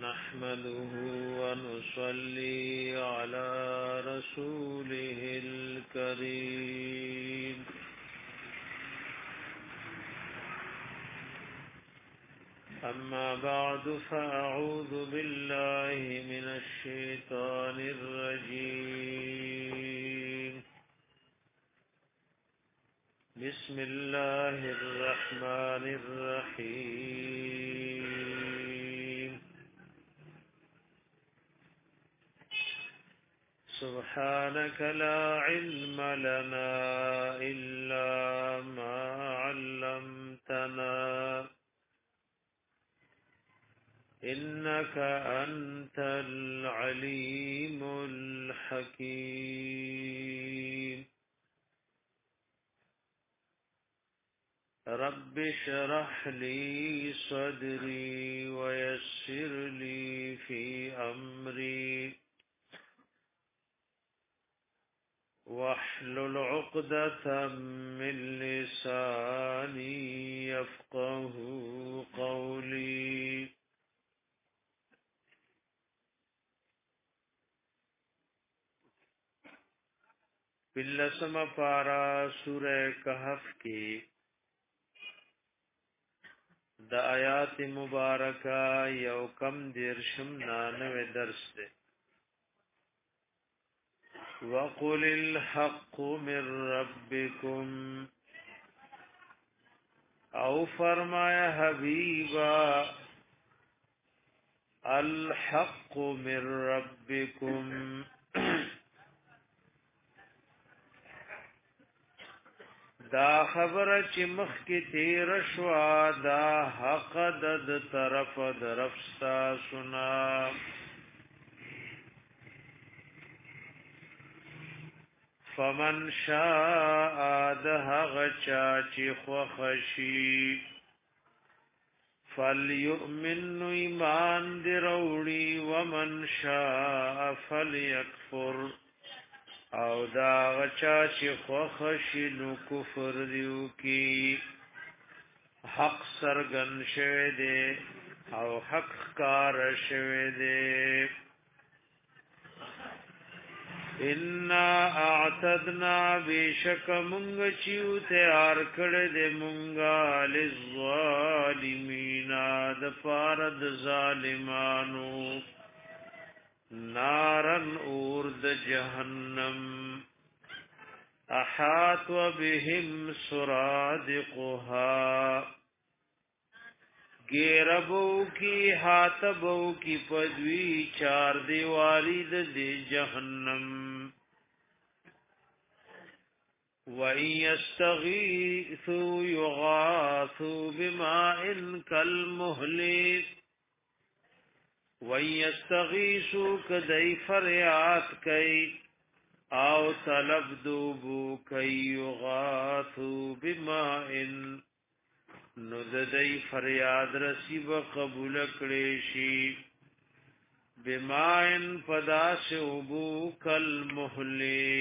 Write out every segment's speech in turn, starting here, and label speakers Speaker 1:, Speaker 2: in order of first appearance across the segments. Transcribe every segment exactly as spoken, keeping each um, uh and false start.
Speaker 1: نحمده ونصلي على رسوله الكريم أما بعد فأعوذ بالله من الشيطان الرجيم بسم الله الرحمن الرحيم سبحانك لا علم لنا إلا ما علمتنا إنك أنت العليم الحكيم رب اشرح لي صدري ويسر لي في أمري واحلل عقدة من لساني يفقه قولي بلسم پارا سورہ کہف کی دا آیات مبارکہ یو کم دیرشم نانوے درس دے وَقُلِ الْحَقُّ مِنْ رَبِّكُمْ او فرمایا حبیبا الحق من ربکم دا خبر چې مخ کې تیر شوا دا حق د طرف درفستا سنا فمن شاء ده غچا چې خوخشي فليؤمن ایمان دروړي ومن شاء فليكفر او دا غچا چې خوخشي نو کفر دیو کی حق سرګن شوه دے او حق کار شوه دے ان اعتدنا بشک مونږ چیو تیار کړه دې مونږه للظالمین د فارد ظالمانو نارن اور د جهنم احاط بهم سرادقها گیربو کی حاتبو کی پدوی چار دیواری د جهنم وَإِن يَسْتَغِيثُوا يُغَاثُوا بِمَاءٍ كَالْمُهْلِ وَإِن يَسْتَغِيثُوا كَدَيْ فَرْيَاتْ كَيْ أَوْ طَلَبْ دُوبُ كَيْ يُغَاثُوا بِمَاءٍ نو د دې فریاد رسیب قبول کړي شي بماین پداس وبو کل مهلی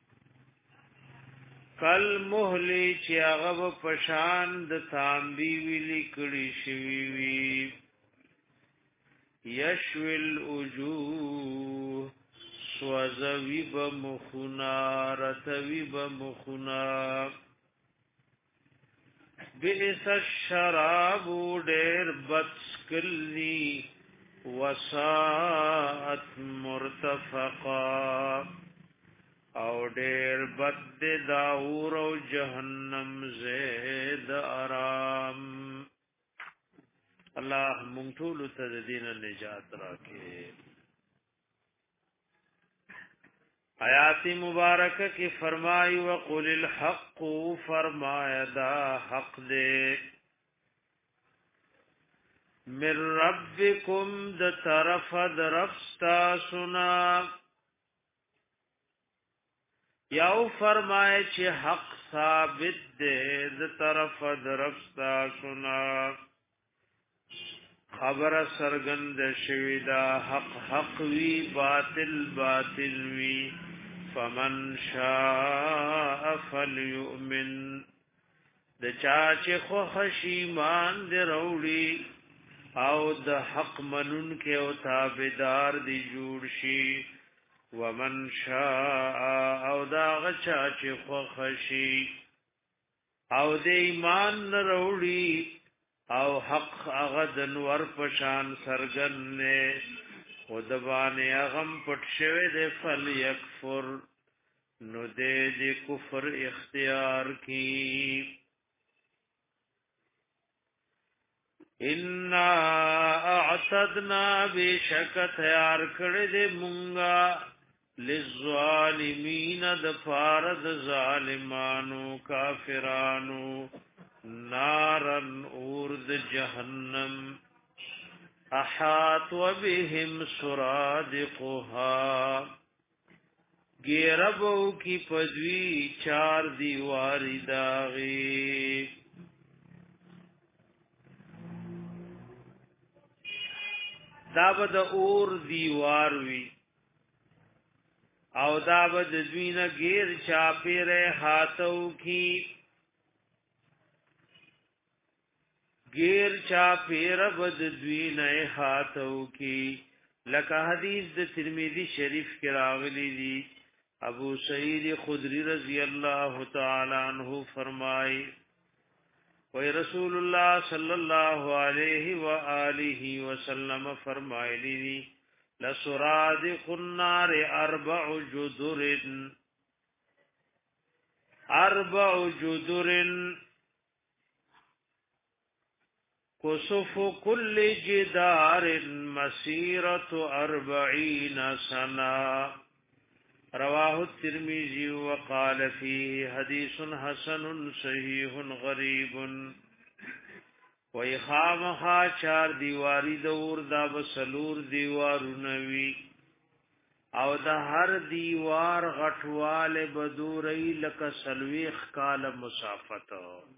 Speaker 1: کل مهلی چې هغه پشان د تانبی ویلي کړي شي وی یشویل وجوه سوزوی بمخنا رتوی بمخنا بئس الشراب ډېر بدسکلی وساعت مرتفقا او ډېر بد داور او جهنم زید آرام الله مونږ ټول ته د دین نجات راکړي آیات مبارکہ کی فرمائی وقل الحق فرمایا دا حق دے من ربکم د طرف درفستا سنا یو فرمائے چھ حق ثابت دے د طرف درفستا سنا خبر سرگند شویدا حق حق وی باطل باطل وی فمن شاء فليؤمن د چا چې خو خشیمان دی وروړي او د حق منون کې او تابعدار دی جوړ شي ومن شاء او دا غچا چې خوښ شي او د ایمان وروړي او حق هغه د نور پشان سرګن نه خود باندې غم پټ شوه د فل یکفر نو دې د کفر اختیار کی ان اعتدنا بشک تیار کړه دې مونږه للظالمین د فارد ظالمانو کافرانو نارن اورد جهنم احاط وبهم سرادقها گیربو کی پدوی چار دیواری داغی دابد اور دیوار وی او دابد دوین گیر چاپیر ہاتو کی گیر چا پیر بد دوین ہاتو کی لکه حدیث د ترمذی شریف کې راغلی دی ابو سعید خدری رضی اللہ تعالی عنہ فرمائے وی رسول اللہ صلی اللہ علیہ وآلہ وسلم فرمائے دی لسرادق النار اربع جدر اربع جدر کسف کل جدار مسیرت اربعین سنہ رواه الترمذی وقال فيه حدیث حسن صحیح غریب ویخام خا چار دیواری دور دا بسلور دیوارو نوی او دا هر دیوار غټوال بدوری لک سلویخ کال مسافت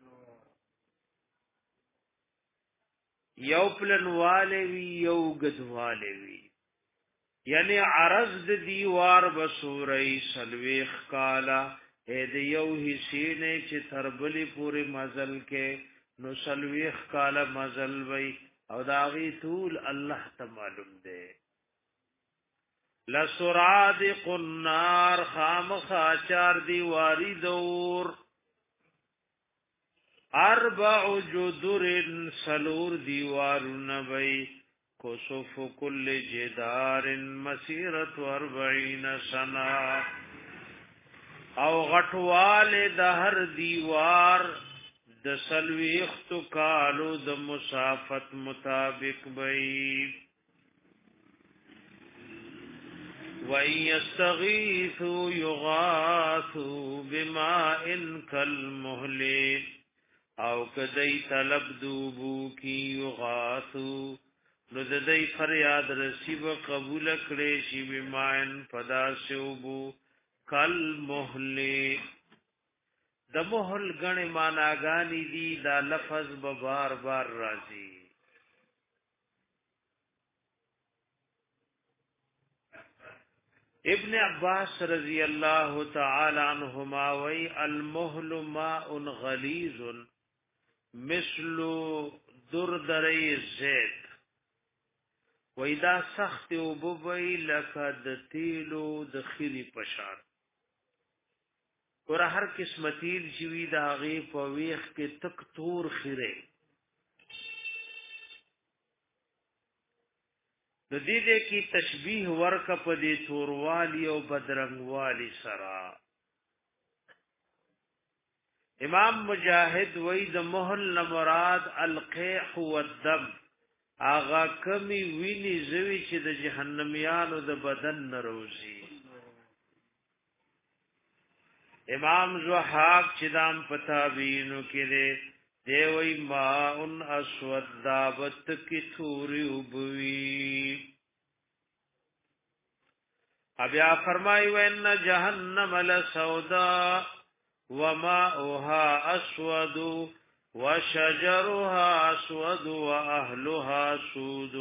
Speaker 1: یو پلن والے وی یو گد والے وی یعنی عرض د دیوار بسوری سلویخ کالا اے د یو حصے نے چې تربلی پوری مزل کې نو سلویخ کالا مزل وی او داغي طول الله ته معلوم دی لسرادق النار خامخا چار دیواری دور اربع جدر سلور دیوار نبی کسف کل جدار مسیرت اربعین سنہ او غټوال د هر دیوار د سلویخت کالو د مسافت مطابق بی وَإِن يَسْتَغِيثُوا يُغَاثُوا بِمَاءٍ كَالْمُهْلِ او کدی طلب دوبو کی یغاثو نو ددی فریاد رسیب قبول کړي شی بماین پدا شوبو کل محلی د محل غنی معناګانی دی دا لفظ به بار بار راځي ابن عباس رضی اللہ تعالی عنہما وی المحل ماء غلیظ مثل دردری زیت وی دا سخت او بوی لکه د تیلو د خیری پشان ور هر قسم تیل چې وی دا غی په ویخ کې تک تور خیره د دې دې کی تشبیه ورک په دې توروالی او بدرنګوالی سرا امام مجاهد وی د محل مراد القیح والدم آغا کمی ویني زوی چې د جهنميانو د بدن نروزی امام زوحاق چې دام پتابینو کې دی دیوی ماء اسود دابت کی توری وبوی ابیا فرمای وان جهنم لسودا وماؤها اسود وشجرها اسود واهلها سود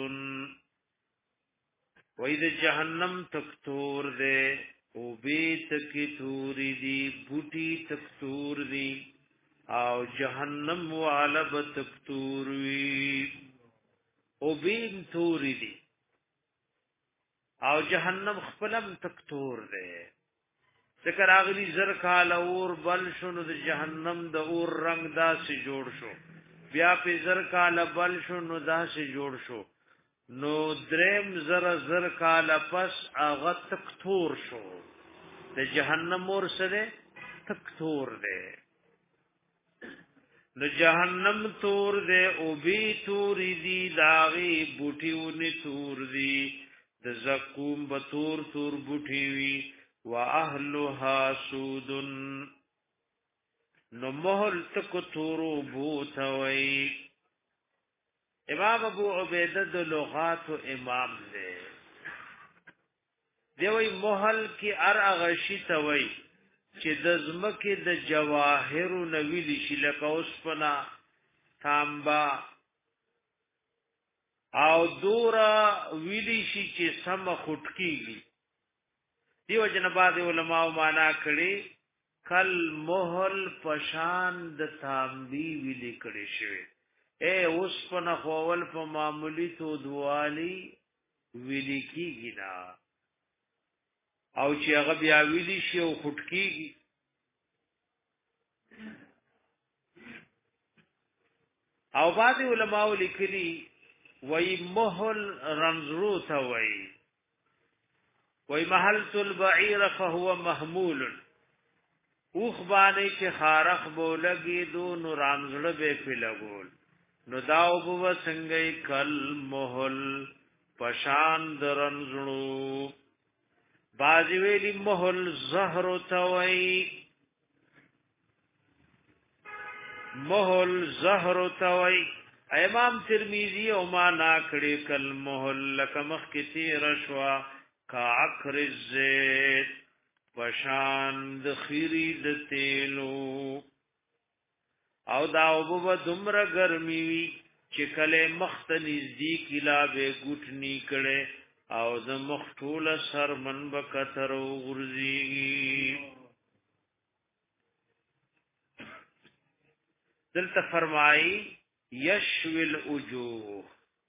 Speaker 1: وید جهنم تکتور دے او بیت کی توری دی بوٹی تکتور دی او جهنم والا بتکتور وی او بیم توری دی او جهنم خپلم تک تور دی ذکر اغلی زر کال اور بل شنو د جهنم د اور رنگ داسې جوړ شو بیا په زر کال بل شنو داسې جوړ شو نو دریم زر زر کال پس هغه تک تور شو د جهنم اور سره تک تور دی نو جهنم تور دے او بی توری دی داغی بوٹیونی تور دی د زقوم بطور تور بوٹیوی و اهلها سودن نو محل تک تورو بوتوی امام ابو عبیدہ د لغات و امام دے دیوی محل کی ار اغشی توی چې د زمکه د جواهر نویل شي لکه اوسپنا تانبا او دورا ویلی شي چې سم خټکیږي دیو جنباد علماء معنا کړي کل محل پشان د تانبی ویلی کړي شوی اے اوسپنا خول په معمولی تو دوالی ویلی کیږي نا او چې هغه بیا ویلی شي او خټکیږي او بعض علماء لیکلي وای محل رمزرو ته وای وای محلت البعير فهو محمول اوخ باندې چې خارخ بولګي دو نو رمزړه به په لګول نو داو بو څنګه کل محل پشان درنزړو بازی ویلی محل زهر توئی محل زهر توئی امام ترمیزی او ما ناکڑی کل محل لکمخ کتی رشوا کا عکر الزیت پشاند خیرید تیلو او داو بابا دمر گرمیوی چکل مخت نزدیکی لابے گوٹنی کڑے او د مختول سر من بکتر او غرزیگی دلتا فرمائی یشوی الوجوه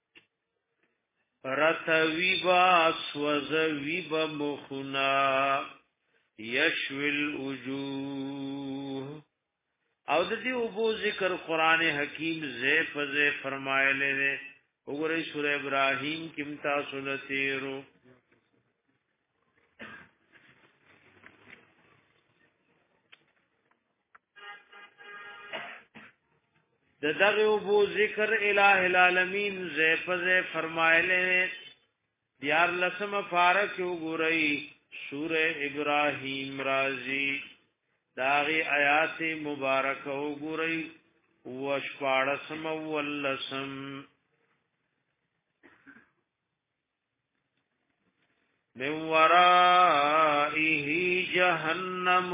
Speaker 1: رتوی با سوزوی با مخنا یشوی الوجوه او د دې ابو ذکر قران حکیم زې فزې فرمایله ده وګورئ سورہ ابراهیم کې تاسو لتیرو د دغه ابو ذکر الہ العالمین زې فزې فرمایله دیار لسم فارق وګورئ سورہ ابراهیم رازی داغی آیات مبارک وګورئ وشپاړسم ولسم من ورائه جهنم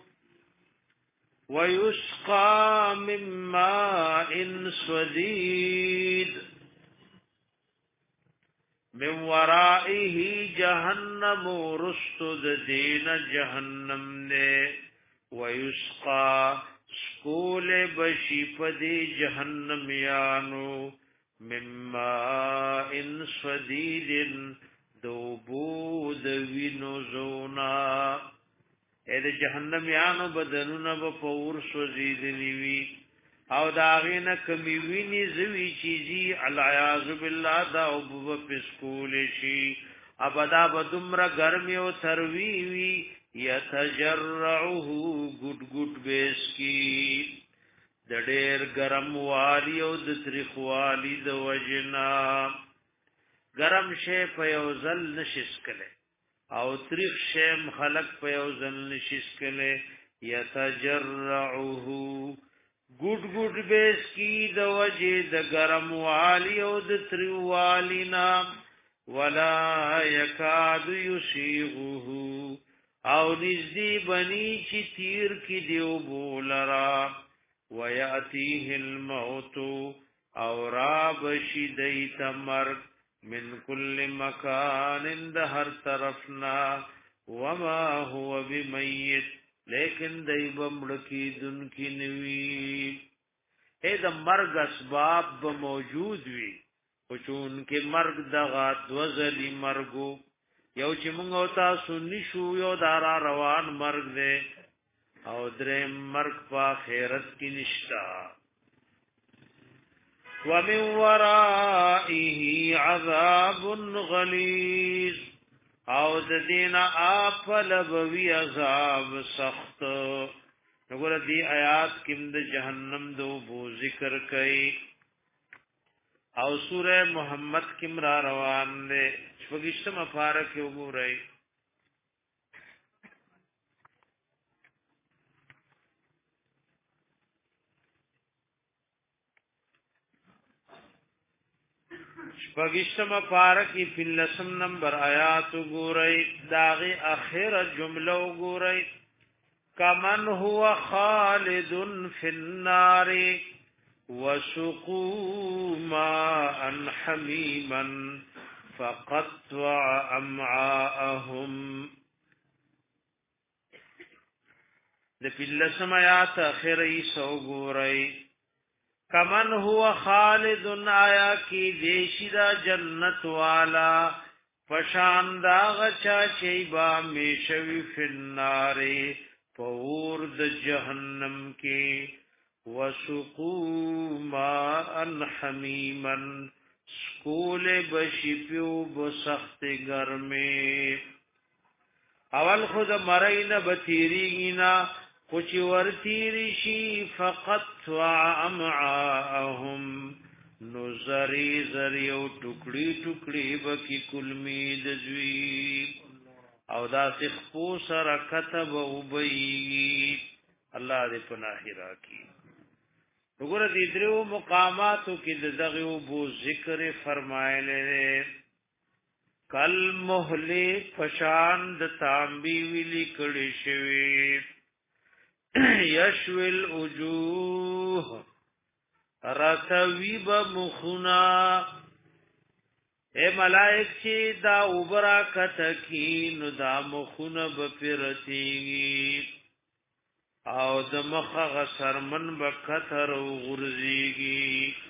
Speaker 1: ويسقى من ماء صديد من ورائه جهنم رستد دین جهنم نے ويسقى سکول بشی پدی جهنم یانو من ماء صديد دوبو دوینو زونا اے د جهنم یانو بدنونه په پور سوزیدلی وی او داغینه کمی ویني زوی چیزی العیاذ بالله دا او په پسکول شي ابدا بدمر گرمی او تروی وی یتجرعه ګډ ګډ بیس کی د ډېر ګرم والی او د تریخ والی د وجنا گرم شی په یو ځل نشس کله او تریخ شی خلق په یو ځل نشس کله یتجرعه ګډ ګډ بیس کی د وجه د گرم والی او د تریو والی نا ولا یکاد یسیغه او نزدی بنی چی تیر کی دیو بولرا ویاتیه الموت او راب شیدیت مرگ من کل مکان د هر طرفنا وما هو بمیت لیکن دی بمڑکی دن کی نوی اے دا مرگ اسباب موجود وی پچون کې مرګ دغه دوزلی مرګو یو چې موږ او تاسو نشو یو دارا روان مرګ دی او درې مرګ په آخرت کې نشتا ومن ورائه عذاب غلیظ او د دین اپل بوی عذاب سخت وګوره دی آیات کې د جهنم دو بو ذکر کړي او سوره محمد کې را روان دي شپږشتمه پاره کې وګورئ شپږشتمه پاره کې فلسم نمبر آیات وګورئ داغه اخر جمله وګورئ کمن هو خالد فی النار وسقوا ماء حمیما فقطع امعاءهم د فلسم آیات اخر ای سو وګورئ کمن هو خالد آیا کی دیشی دا جنت والا فشان دا غچا چیبا میشوی فی النار پور د جہنم کی وسقو ماء حمیما سکول بشی پیو بسخت گرمی اول خود مرین بتیریگینا کچھ ورتیری شی فقط وعمعاهم نزری زری او ٹکڑی ٹکڑی بکی کلمی دزوی او دا سخپو سر کتب او بئی اللہ دے پناہی راکی وګوره دې درو مقاماتو کې د دغه بو ذکر فرمایله کل مهله فشان د تانبی ویلی کړي شوی یشویل وجوه رتویب مخنا اے ملائک چې دا اوبرا کتکی نو دا مخونه بپرتیږي او د مخه غسرمن بکثر او غرزیږي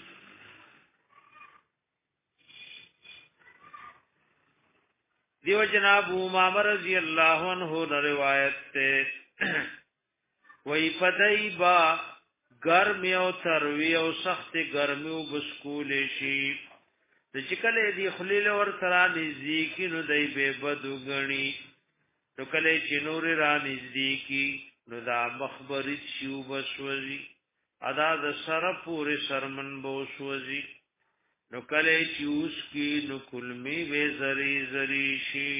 Speaker 1: دیو جناب امام رضی اللہ عنہ روایت تے وی پدای با گرمی او تروی او سخت گرمی او بسکول شي د چکلې دی خلیل ور سره نزدیکی نو دای به بدو غنی نو کله چې نور را نزدیکی نو دا مخبری شیو بسوزی ادا د سره پورې سرمن بوسوزی نو کله چې اوس کی نو کلمی به زری زری شي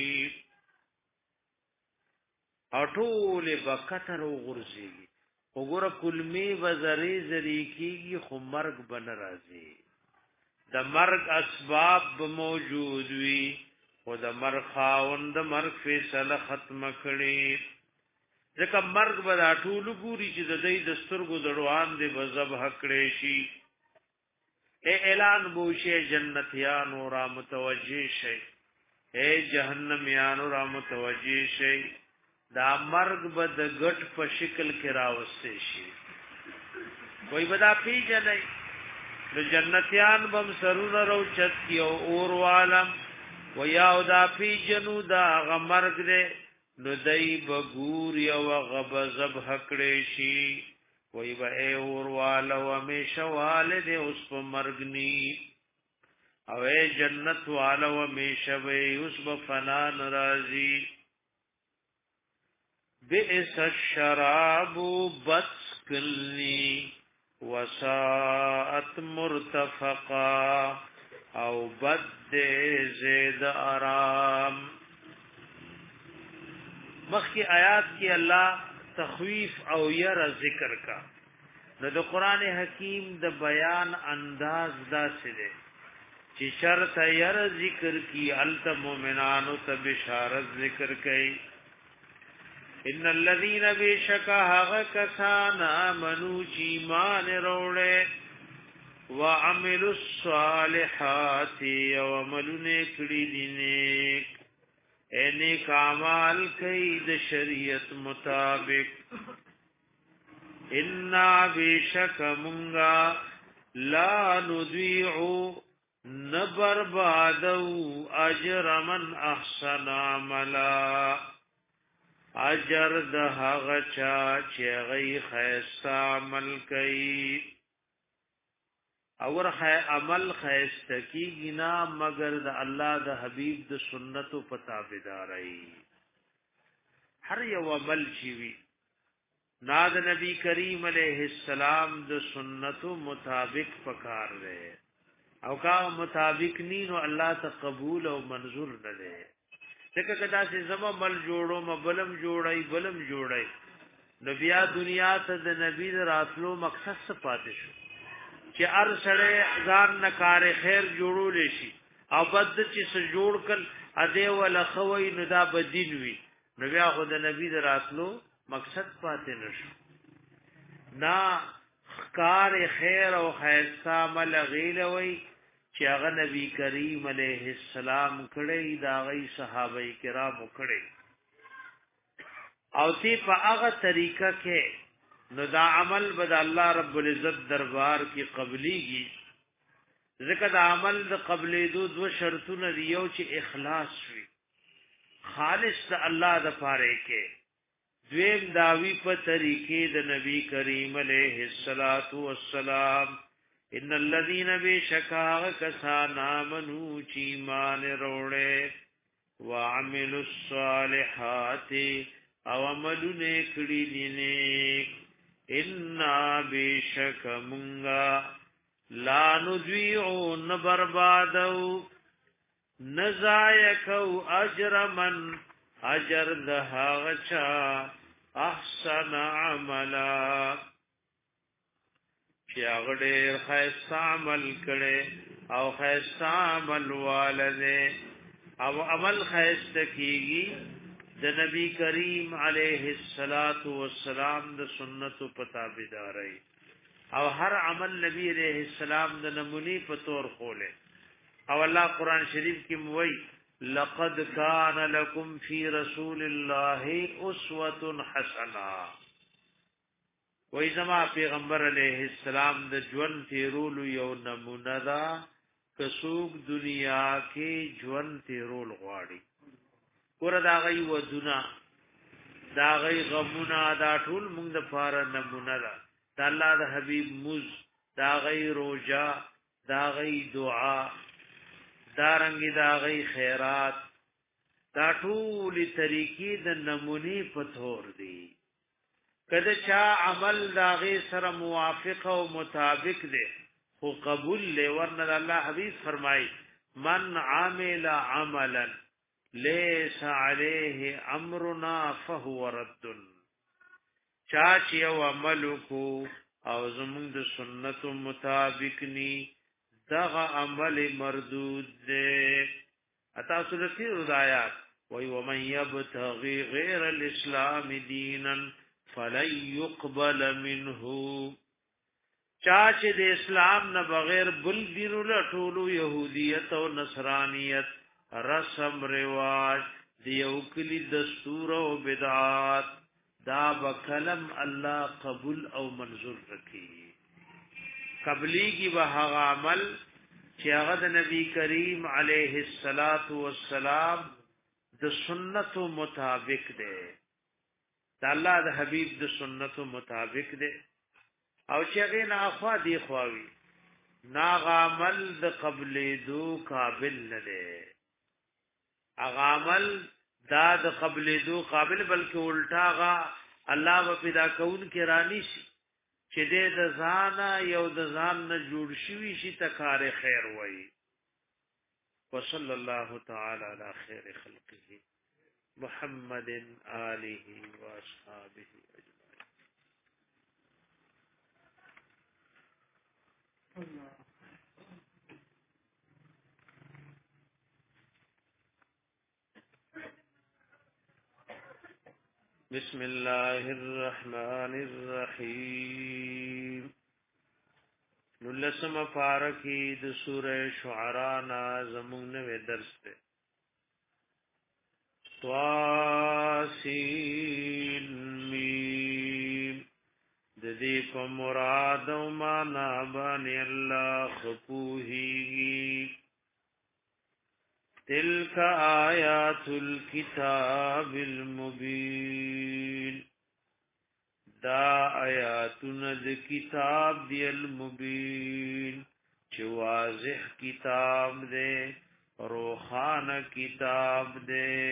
Speaker 1: اټول بکتر او غرزیږي وګوره کلمی وزری زری کیږي خو مرګ بن راځي د مرګ اسباب موجود وي او د مرګ خاوند د مرګ فیصله ختم کړي ځکه مرګ به اټول ګوري چې د دې دستورګو دروان دی بزب حکړې شي اے اعلان بوشه جنتیان او را متوجی شي اے جهنميان او را متوجی شي دا مرگ بد گٹ په شکل کې راوستي شي وای بدا پیجنې د جنتیان بم سرونه رو چت کی او اور عالم ویا او دا پیجنو دا غمرگ دې نو دای بغور یو غبزب حکړې شي وای به اور والا و میشواله دې اوس په مرګنی او اے جنت والا و میشوي اوس په فنا ناراضي بئس الشراب بدسکلنی وساعت مرتفقا او بد زید آرام مخی آیات کی اللہ تخویف او یر ذکر کا نو د قران حکیم د بیان انداز دا سره چې شرط یر ذکر کی الت مومنانو ته بشارت ذکر کئ ان الذين بشکا کسان امنو چی مان روڑے وعملوا الصالحات وعملوا کړي دي نیک اینی کامال کئی د شریعت مطابق انا بشک منگا لا نضیعو نبربادو اجر من احسن عملا اجر د هغه چا چې غي خیستا عمل کوي اور خی عمل خیستا کی گنا مگر د الله د حبیب د سنتو پتابداري هر یو عمل شي وی ناد نبی کریم علیہ السلام د سنتو مطابق پکار رہے او کا مطابق نینو الله ته قبول او منظور نه ده دغه کدا چې زما مل جوړو مبلم جوړای بلم جوړای نبی دنیا ته د نبی راتلو مقصد څه پاتې شو چې ار سره ځان نکار خیر جوړول شي او بد چې س جوړ کل اده ول خوي ندا بدین وی نبی خو د نبی راتلو مقصد پاتې نشو نا خکار خیر او خیرستا مل غیلوي چې هغه نبی کریم علیه السلام کړي دا غي صحابه کرام کړي او تی په هغه طریقه کې نو دا عمل بد الله رب العزت دربار کې قبليږي ځکه دا عمل د قبلې دو دو شرطونه دی یو چې اخلاص وي خالص د الله د پاره کې دویم داوی په طریقې د نبی کریم علیه الصلاۃ والسلام ان الذين بشکا کسان امنو چی مان روڑے وعملوا الصالحات او عملونه کړي دي نه ان بشک مونږه لا نذيع نبربادو نزایکو اجر من اجر ده غچا احسن عملا چې هغه ډېر خیسته عمل کړي او خیسته عمل والده او عمل خیسته کیږي د نبی کریم علیه الصلاۃ والسلام د سنتو پتابداري او هر عمل نبی علیہ السلام د نمونی په تور خوله او الله قران شریف کې موي لقد كان لكم في رسول الله اسوه حسنه وای زما پیغمبر علیہ السلام د ژوند تیرولو یو نمونه دا کڅوګ دنیا کې ژوند تیرول غواړي ور دا غي ودنا دا غي غمونه دا ټول موږ د فار نمونه دا د الله د حبيب مز دا غي روزه دا غي دعا دا رنګي دا غي خیرات دا ټول طریقې د نمونی پتور دي کله چا عمل داغه سره موافق او مطابق دي خو قبول له ورنه الله حبيب فرمای من عامل عملا ليس عليه امرنا فهو رد چا چې یو عمل کو او زموږ د سنت مطابق ني دغه عمل مردود ده اتا سورتي رضایات وای ومن يبتغي غير الاسلام دينا فلن يقبل منه چا چې د اسلام نه بغیر بل دین لټولو يهوديت او نصرانيت رسم رواج دیو کلی دستور او بدعات دا بکلم الله قبول او منظور رکھی قبلی کی به عمل چې هغه د نبی کریم علیه الصلاۃ والسلام د سنت مطابق ده د الله د حبیب د سنتو مطابق دی او چې هغه نه اخوا دی خواوي ناغامل د قبلې دو قابل نه دی اغامل دا د قبلې دو قابل بلکې الټا غا الله و پیدا کون کې رانی شي چې د ځان یو د ځان نه جوړ شي شي تکار خیر وای وصلی الله تعالی علی خیر خلقه محمد آله واصحابه اجمعين. بسم الله الرحمن الرحيم. نلسم پارکی د سورہ شعراء نا زمون نوے درس تے طاسین میم د دې په مراد او معنا باندې الله خپوهي تلك آیات الكتاب المبین دا آیاتنا د کتاب دی المبین چې واضح کتاب دی روخان کتاب دی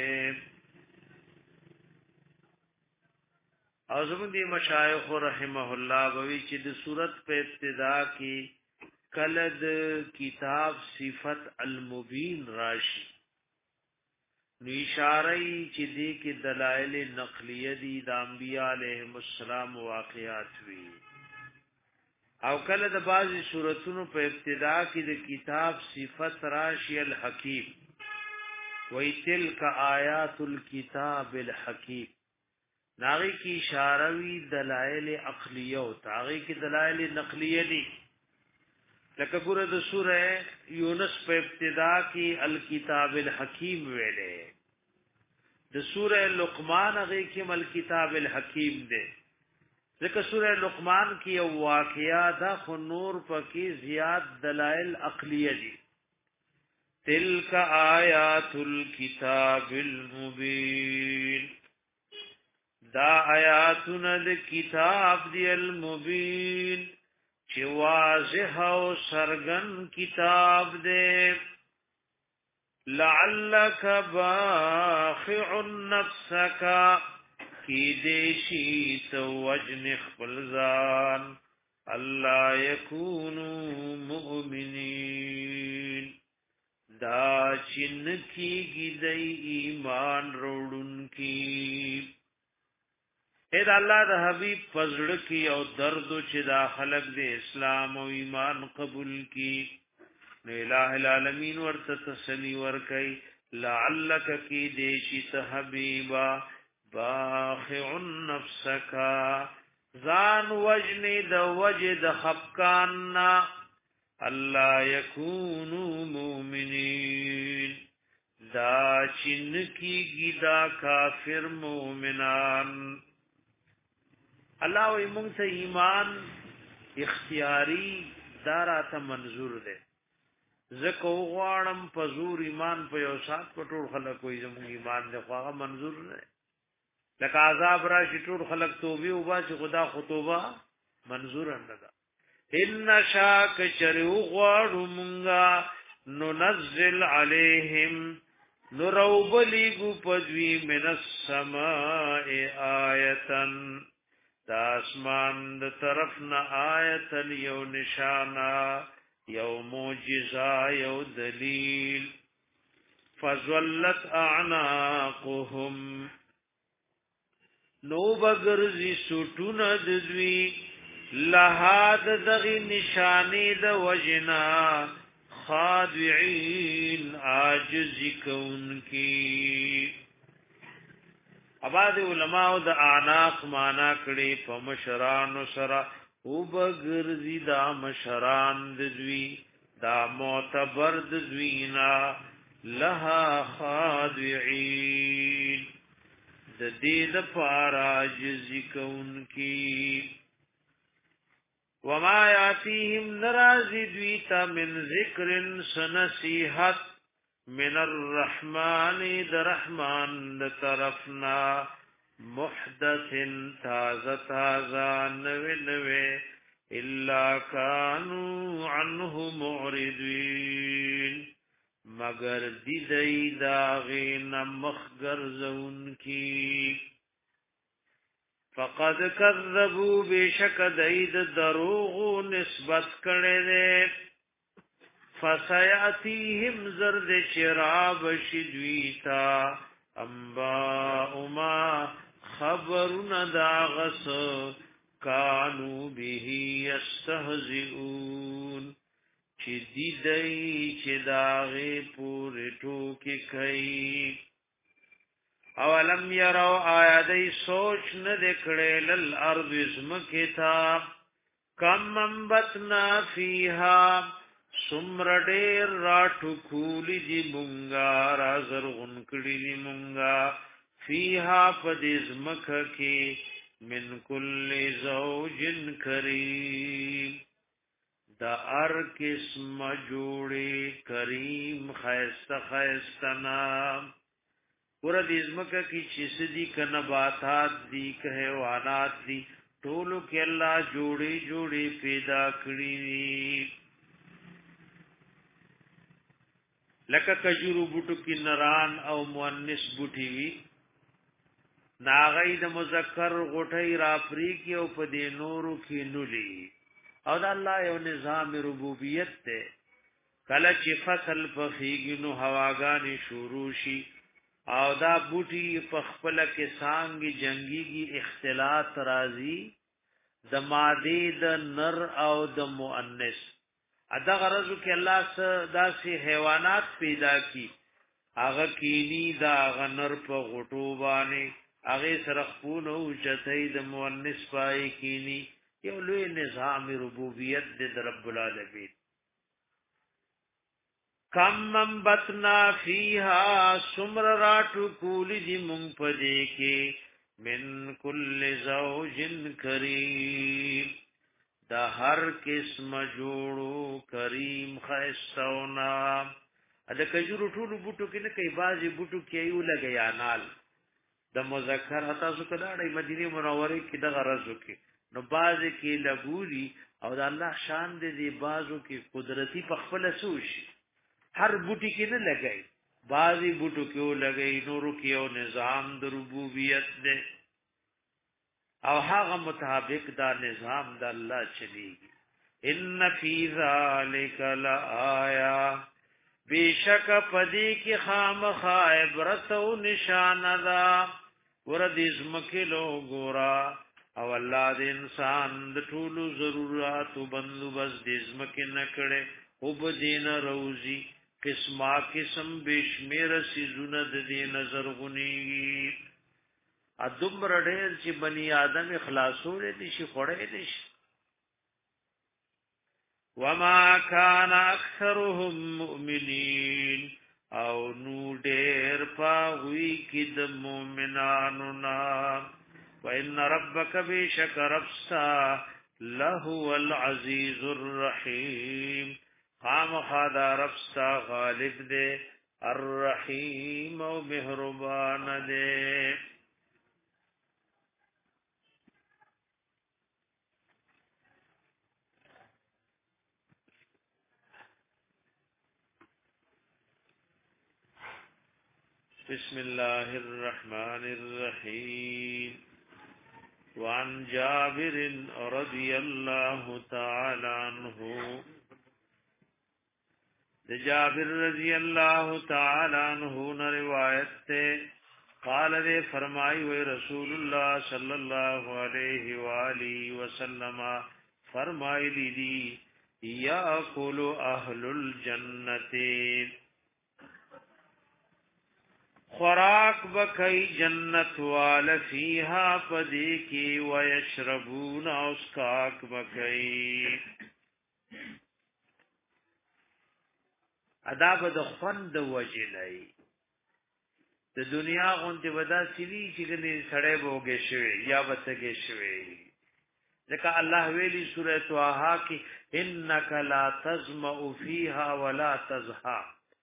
Speaker 1: او زمون دی مشایخ رحمه الله بوی چې د صورت په ابتدا کې کلد کتاب صفت المبین راشي نو اشاره چې دې کې دلایل نقلیه دي د انبیاء علیهم السلام واقعات وی او کله د بعضی سوراتونو په ابتدا کې د کتاب صفت راشي الحکیم وی تلک آیات الكتاب الحکیم ناغی کی اشاره وی دلائل عقلیه او تاغی کی دلائل نقلیه دي لکه ګوره د سوره یونس په ابتدا کې الکتاب الحکیم ویلې د سوره لقمان هغه کې الکتاب الحکیم ده ځکه سوره لقمان کې یو واقعیا ده خو نور پکې زیات دلائل عقلیه دي تلک آیات الكتاب المبین دا آیاتنا د کتاب دی المبین چې واضح او سرګن کتاب دی لعلک باخع نفسک کی دیشی تو وجن خپل ځان الله یکونو مؤمنین دا چن کی گدی ایمان روړون کی اې دا الله د حبيب فزړه کی او درد چې دا خلق د اسلام او ایمان قبول کی نو الہ العالمین ورته تسلی ورکي لعلک کی دیشی ته حبیبا باخع نفسک ځان وجن د وجد خفقان الله یکونو مؤمنین دا چن کی گدا کافر مومنان الله وی مونږ ته ایمان اختیاری داراته منظور ده زکه غواړم په زور ایمان په یو سات په ټول خلک کوئی زموږ ایمان ده خو هغه منظور نه لکه عذاب راشي ټول خلک توبه او باسي خدا خطوبه منظور نه ده ان شاک چرو غواړو مونږه ننزل عليهم نروبلیګو پدوی من السماء آیتن دا اسمان د طرفنا آیت یو نشانا یو معجزه یو دلیل فزلت اعناقهم نو بغرزی سټون ددوی لحاد دغی نشانی د وجنا خاضعين عاجز کون کی اباد علماء د اعناق معنا کړي په مشران سره او بغرزی دا مشران دزوی دا معتبر دزوینا لها خاضعين د دې د عاجز کون کی وما یاتیهم نرازی دویتا من ذکر سنسیحت من الرحمن در رحمان در طرفنا محدث تازه تازه نوے نوے الا کانو عنه معرضین مگر دی دی داغین مخگر زون کی فقد كذبوا بشک دید دروغ نسبت کړي دي فسياتيهم زرد شراب شدويتا انباء ما خبرنا داغس كانوا به يستهزئون چې دی دی چې داغه پورې ټوکی کوي اولم يروا آیادی سوچ نه دکړې لل ارض اسمکتا کم انبتنا فیها سمر ډیر راټو کولی دی مونږه را زرغون کړي دی مونږه فیها پدیزمک کې من کل زوج کریم دا ار قسم جوڑی کریم خیست خیستنا ورد ازمکا کی چیز دی که نباتات دی که حیوانات دی ټولو کې الله جوړي جوړي پیدا کړی لکه کجورو بوټو کې نران او مؤنث بوټي وي ناغې د مذکر غټي رافري کې او په دې نورو کې نولي او د الله یو نظام ربوبیت ته کله چې فصل په خېګنو هواګانی شروع شي او دا بوټي په خپل کې سانګي جنگيږي اختلاط راځي د ماده د نر او د مؤنث ادا غرضو کې الله س داسې حیوانات پیدا کی هغه کینی دا غنر په غټو باندې هغه سرخپون او چتای د مؤنث پای کینی یو لوی نظام ربوبیت د رب العالمین کم من بتنا فیها سمر راتو کولی دی منپدے کے من کل زوج کریم دا ہر قسم جوڑو کریم خیستونا ادا کجورو ټولو بوټو کې نه کوي بازي بوټو کې یو لګیا نال د مذکر اتا سو کډاړې مدینه منوره کې د غرضو کې نو بازي کې لګوري او د الله شان دې بازو کې قدرتي په خپل سوشي هر بوټي کې نه لګای بازي بوټو کې و لګای نورو کې یو نظام د ربوبیت دې او هغه مطابق دا نظام د الله چلیږي ان فی ذلک لآیا بیشک پدی کی خامخا عبرت او نشان دا ورد ازمکه لو ګورا او الله د انسان د ټولو ضرورت بندوبست د ازمکه نکړي او بدین روزی قسمه قسم بشمیر سيزونه د دې نظر غني ادم رډل چې بني آدم اخلاصول دي شي خړې دي وما كان اكثرهم مؤمنين او نو ډېر پاوي کې د مؤمنانو نا وان ربك بشك ربسا له العزيز الرحيم خام خدا ربستا غالب دے الرحیم و مہربان دے بسم اللہ الرحمن الرحیم وعن جابر رضی اللہ تعالی عنہ د جابر رضی اللہ تعالی عنہ نے روایت تے قال دے فرمائی ہوئے رسول اللہ صلی اللہ علیہ وآلہ وسلم فرمائی لی دی یاکل اہل الجنت خوراک بکئی جنت وال فیہا پدی کی ویشربون اسکاک بکئی اداب د خوند وجلای د دنیا غونته ودا سلی چې ګنې سړې بوګې شوی یا بتګې شوی ځکه الله ویلي سورۃ طه کې انک لا تزمع فیها ولا تزها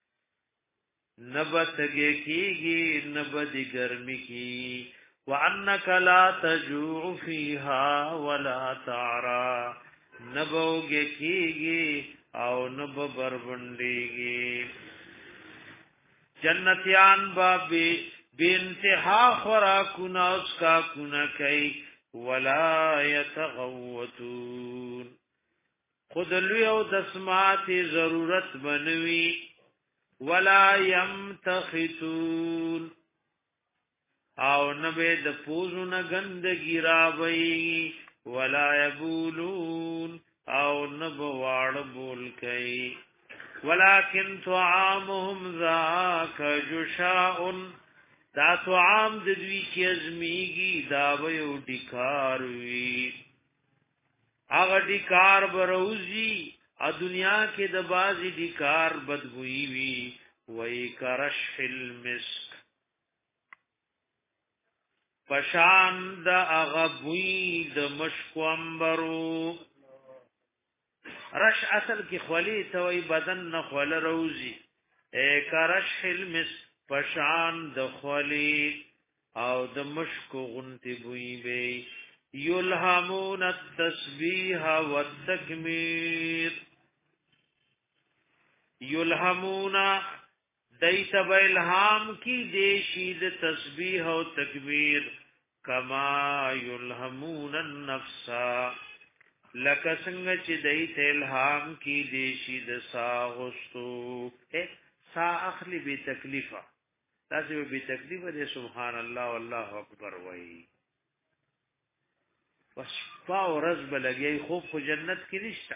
Speaker 1: نبتګې کیږي نبدي ګرمي کی وانک لا تجوع فیها ولا تعرا نبوګې کیږي او نب بربندیگی جنتیان با بی انتہا خوراکونا اس کا کنا کئی ولا یتغوتون خود لوی او دسمات ضرورت بنوی ولا یمتخطون او نبی د پوزونا گندگی رابئی ولا یبولون او نبوار بول کئی ولكن طعامهم ذاك جشاء دا طعام د دوی کی ازمیگی دا ویو ډیکار وی هغه ډیکار بروزی ا دنیا کې د بازي ډیکار بدبوئی وی وای کرش المسک پشان د اغبوی د مشکو انبرو. رش اصل کی خلی توی بدن نه خول روزی اے کرش المس پشان د خلی او د مشکو غنتی بوی بی یلهمون التسبیح والتکمیر. یلهمون دیت با الهام کی دیشی د تسبیح و تکبیر کما یلهمون النفسا لکه څنګه چې دیت الهام کی دیشی د ساغستو سا اخلی بی تکلیفه تاسو به تکلیفه دې سبحان الله والله اکبر وای بس پاو رزب لګي خوب خو جنت کې نشته.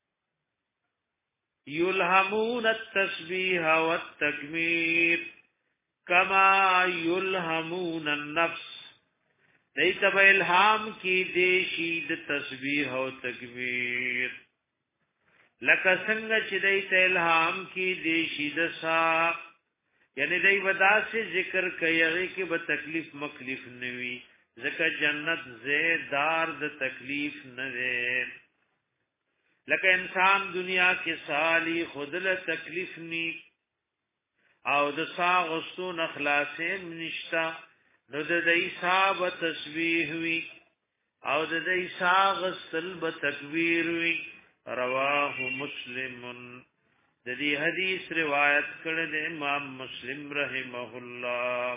Speaker 1: یلهمون التسبیح والتکبیر کما یلهمون النفس دیت با الهام کی دیشی د تسبیح و تکبیر لکه څنګه چې دیت الهام کی دیشی د سا یعنی دی ودا سے ذکر کئی کہ با تکلیف مکلیف نوی ذکر جنت زیدار د تکلیف نوی لکه انسان دنیا کې سالی خودل تکلیف نی او د ساغستون اخلاصیم نشتا نو د ایصاب تسبیح وی او د ایصاب سلب تکبیر وی. رواه مسلمن د دې حدیث روایت کړل د امام مسلم رحمه الله.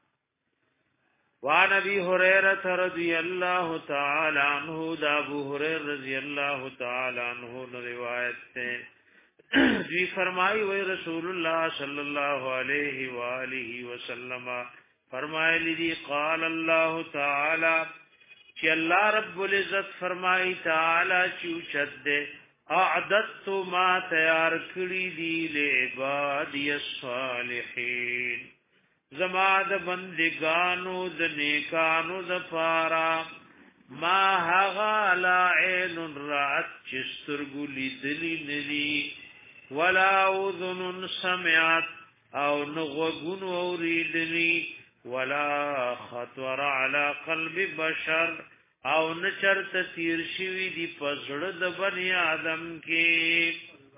Speaker 1: وعن ابي هريره رضي الله تعالى عنه دا ابو هريره رضی الله تعالی عنہ روایت ہے جی فرمائی وی رسول اللہ صلی اللہ علیہ والہ وسلم فرمائے لی قال اللہ تعالی کہ اللہ رب العزت فرمائی تعالی چوچد دے اعددت ما تیار کړی دی لعبادی الصالحین زما د بندگانو د نیکانو د پارا ما هغا لا عین رات چسترګو لیدلی ندی ولا اذن سمعت او نغوګون اوریدلی ولا خطر على قلب بشر او نچرت تیر شوی دی پزړه د بنی آدم کې.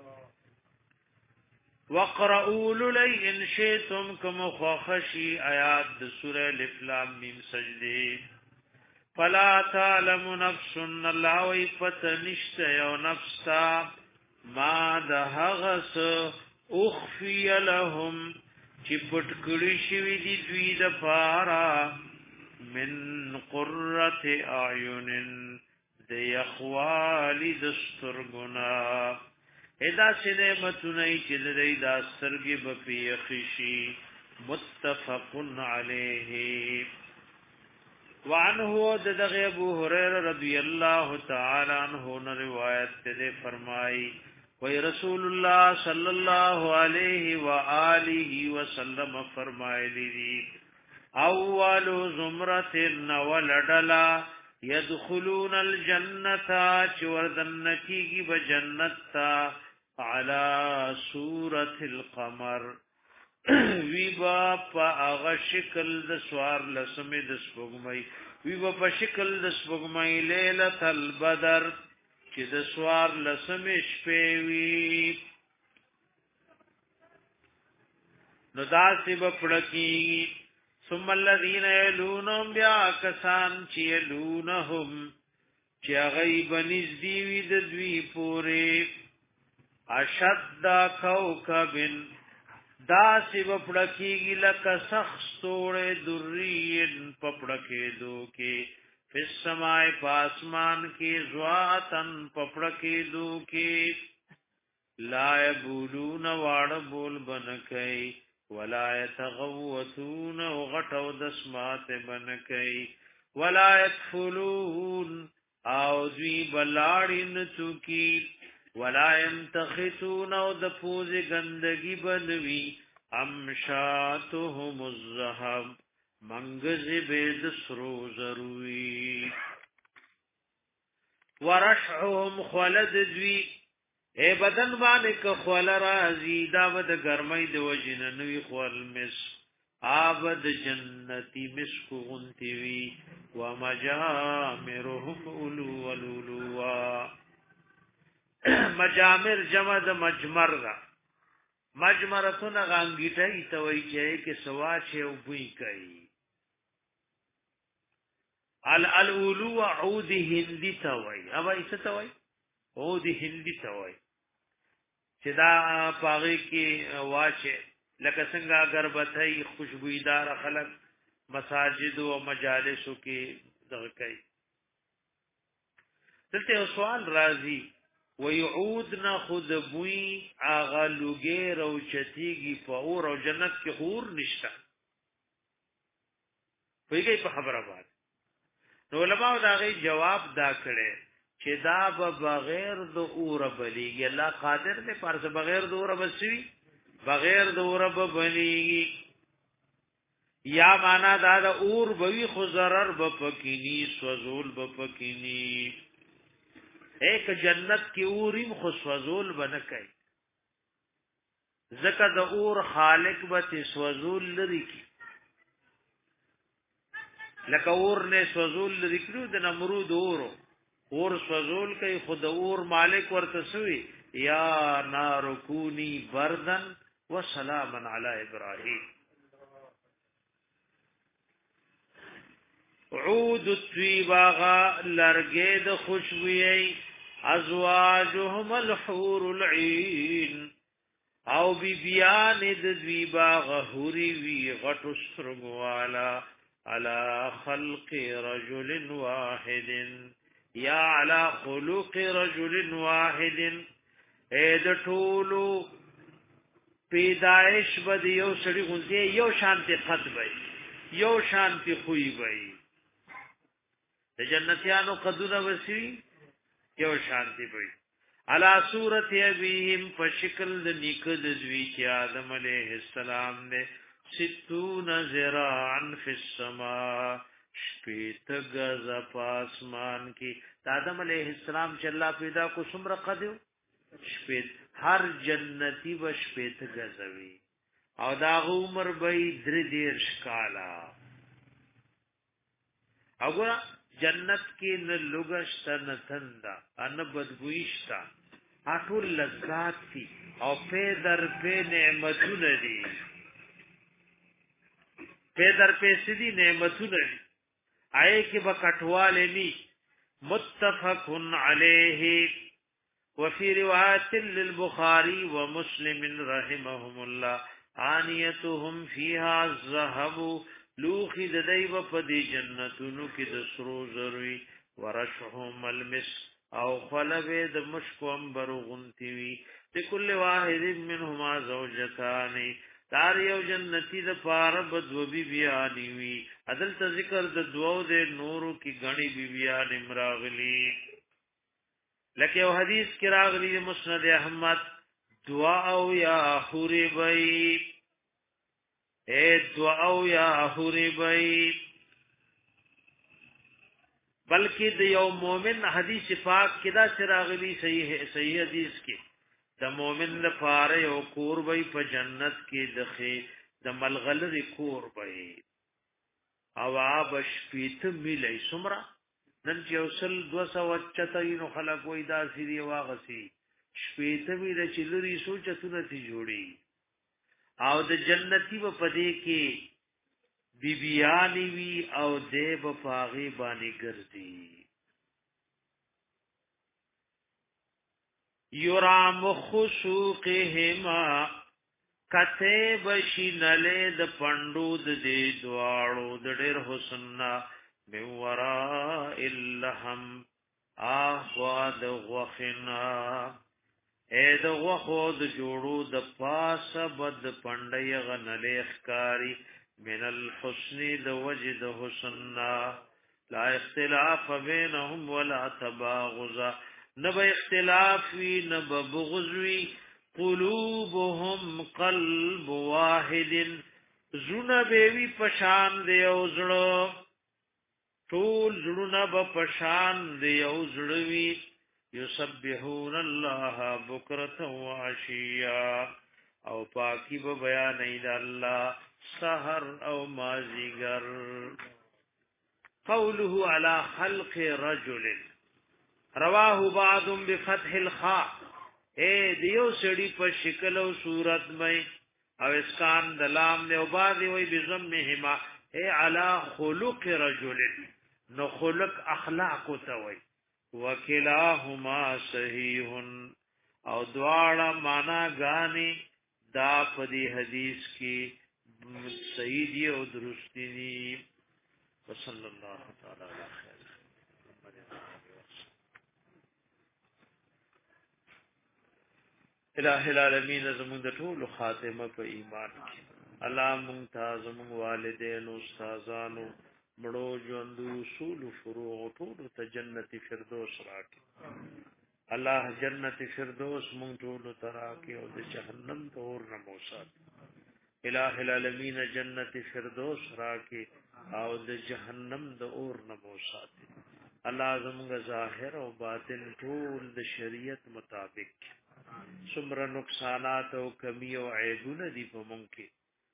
Speaker 1: وقرؤوا للی ان شئتم کما خشی آیات د سورہ الف لام میم سجدی. فلا تعلم نفس الله وی پتنشت یو نفسا ما د هغس اخفی لهم چې پټ کړی شوی دی دوی د پارا من قرة اعین د یخوالی دسترګنا ادا سینه متونی چې د دې د سرګي بپی خشي. متفق علیه. وعنه د ابو هريره رضی الله تعالی عنہ روایت ته فرمای وی رسول الله صلی الله علیه و آله وسلم فرمایلی دی اول زمرة ولدلا يدخلون الجنة چوردن کیږي بجنت تا على سورة القمر وی با پا اغا شکل د سوار لسمی د سپوگمئی وی با پا شکل د سپوگمئی لیلت البدر چی د سوار لسمی شپیوی نو داسی با پڑکی. ثم الذين يلونهم بیا کسان چی یلونهم چی غیب نزدیوی د دوی پوری اشد کوکبن دا سی بپڑکیگی لکا سخستوڑ درین پپڑکی دو کی فی السماع پاسمان کی زواتن پپڑکی دو کی لا یبولون واڑ بول بنکئی ولا یتغوتون وغٹو دسمات بنکئی ولا یکفلون او دوی بلاڑی نتوکی ولا ينتخطون او د پوز گندگی بنوی امشاتهم الذهب منگز بید سرو زروی ورشعهم خلد دوی اے بدن باندې ک خول رازی دا ود گرمای د وجن نوی خول مس آبد جنتی مسک غنتوی ومجامرهم اولو ولولوا مجامر جمع د مجمر دا مجمرتون غانگیٹای توی چه که سواچه او بوی کئی الاولو عود هندی توی اما ایسا توی عود هندی توی چه دا پاغی کی واچه لکه څنګه اگربتای خوشبویدار خلق مساجد او مجالسو کې دغه کوي دلته سوال راځي ويعود نه خود بوئی اغه لوګي رو چتیږي په اور او جنت کې خور نشتا ویږي په خبره باندې نو علماء دا غي جواب دا کړي چې دا به بغیر د اور بلیږي الله قادر دی پر بغیر د اور بسوي بغیر د اور بلیږي یا معنا دا د اور بوي خو zarar به پکینی سوزول به پکینی ایک جنت کی اوریم خو سوزول بنه کوي زکه د اور خالق به سوزول لري کی لکه اور نه سوزول لري کړو د نمرود اورو اور سوزول کوي خود اور مالک ورته سوی یا نار کونی بردن وسلاما علی ابراهیم عود الطيباغا لرګې د خوشبوئی ازواجهم الحور العين او بی بیان د دوی باغ حوری وی غټو سترګوالا على خلق رجل واحد یا على خلق رجل واحد اې د ټولو پیدائش بد یو سړي غونډه یو شانتي خط وي یو شانتي خوې وي د جنتیانو قدونه وسی یو شانتی وي علا صورت ابيهم په شکل د نیکد دوی چې آدم علیه السلام نه ستون ذراعا فی السماء شپیت غز پاسمان کی آدم علیه السلام چې الله پیدا کو څومره قدو شپیت هر جنتی و شپیت غزوی او دا عمر به درې دیرش کالا وګوره جنت کې نه لوګشت نه تندا ان بدبوئشتا اټول لذات دي او په در په نعمتونه دي په در په سدي نعمتونه دي آئے کې بکټواله ني متفق علیه وفي روایت للبخاري ومسلم رحمهم الله انیتهم فيها الذهب لوخی د دیو په دی جنتونو کې د سرو زروي ورشهم المس او خلبه د مشکو انبر غنتی وی د کل واحد منهما زوجتان دار یو جنتی د پار بدو بی بیانی وی عدل ته ذکر د دوو د نورو کی غنی بی بیان امراغلی لکه یو حدیث کې راغلی مسند احمد دعا او یا حوری بی اے دعا یا حوری بی بلکې د یو مؤمن حدیث پاک کې دا سراغلی صحیح صحیح حدیث کې د مؤمن لپاره یو کور وي په جنت کې دخه د ملغلری کور وي او ابش پیت ملي سمرا نن چې وصل دو سو چتاینو خلک وای دا سری واغسی شپیت ملي چې لري سوچتونه تی جوړي او د جنتی په پدې کې بیبیانی وی او دیب پاغي باندې ګرځي یرام خسوقهما کته بشینله د پندو د دې دواړو د ډېر حسننا بورا الهم احواد غخنا اے د غخو د جوړو د پاسه بد پندای غنلې ښکاری من الحسن د وجد حسننا لا اختلاف بینهم ولا تباغض نبا اختلاف وی نبا بغض وی قلوبهم قلب واحد زونه بیوی پشان دی او زړه ټول زړونه به پشان دی او زړه وی یسبحون الله بکرة و عشیا او پاکی به بیان اید الله سحر او مازیګر. قوله على خلق رجل رواه بعض بفتح الخاء، اے دیو سړی په شکل او صورت مې او اسکان د لام نه او بعض وی بضمهما، اے على خلق رجل نو خلق اخلاق ته وی. وکلاهما صحیح او دواړه معنا غانی دا په دې حدیث کې صحیح دی او درست دی. وصلی الله تعالی علی خیر الہ العالمین. زمون د ټول خاتمه په ایمان کې الله مونږ ته زمون والدین او استادانو مړو ژوندو اصول فروع ټول ته جنت فردوس راکړي. الله جنت فردوس مونږ ټول ته راکړي او د جهنم تور نه موسات. الہ العالمین جنت فردوس راکړي او د جهنم د اور نه موسات. الله زموږ ظاهر او باطن ټول د شریعت مطابق. څومره نقصانات او کمی او عیبونه دي په مونږ کې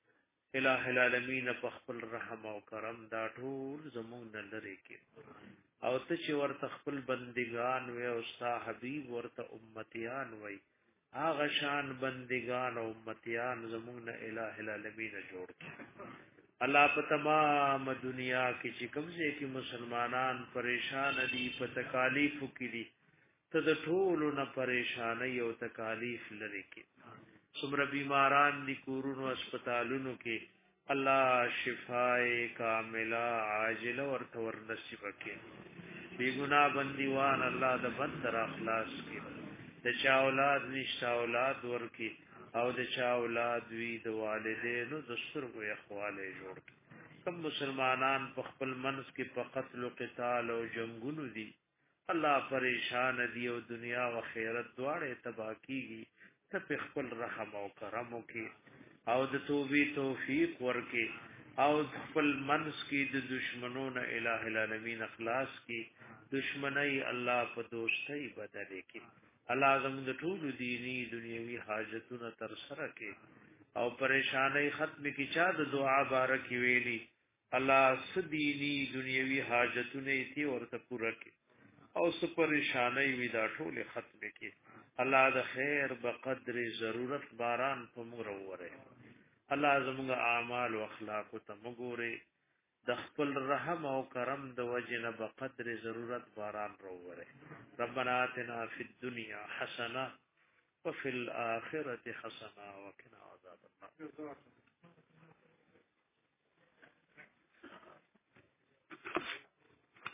Speaker 1: الہ العالمین په خپل رحم او کرم دا ټول زموږ نه لري کې او ته چې ورته خپل بندگان وې او ستا حبیب ورته امتیان وې هغه شان بندگان او امتیان زموږ نه الہ العالمین جوړ کړي. الله په تمام دنیا کې چې کوم ځای کې مسلمانان پریشان دي په تکالیف کې دي ته د ټولو نه پریشانای او تکالیف لري کې. څومره بیماران دي کورونو هسپتالونو کې الله شفای کامله عاجله ورته ور نصیب کړي. بی ګناه بندیوان الله د بندر اخلاص کړي. د چا اولاد نشته اولاد ورکی او د چا اولاد وی د والدینو د سترګو اخواله جوړ کړي. کوم مسلمانان په خپل منځ کې په قتل او قتال او جنگونو دي الله پریشان دی او دنیا او آخرت دواړه تباہ کیږي. ته په خپل رحم او کرم وکي او د توبې توفیق ورکي او خپل منځ کې د دشمنونو الہ العالمین اخلاص کی دشمنی الله په دوستۍ بدلې کی. الله زموږ د ټول دینی دنیوي حاجتونو تر سره کی او پریشانای ختم کی. چا د دعا بارکی ویلی الله سدینی دنیوي حاجتونه تی ورته پوره کی او س پریشانای وی دا ټول ختم کی. الله د خیر بقدر ضرورت باران په موږ وره. الله زموږ اعمال او اخلاق ته موږ د خپل رحم او کرم د وجنه بقدر ضرورت باران وره. ربنا آتنا فی الدنیا حسنه وفي الاخره حسنه وقنا عذاب النار.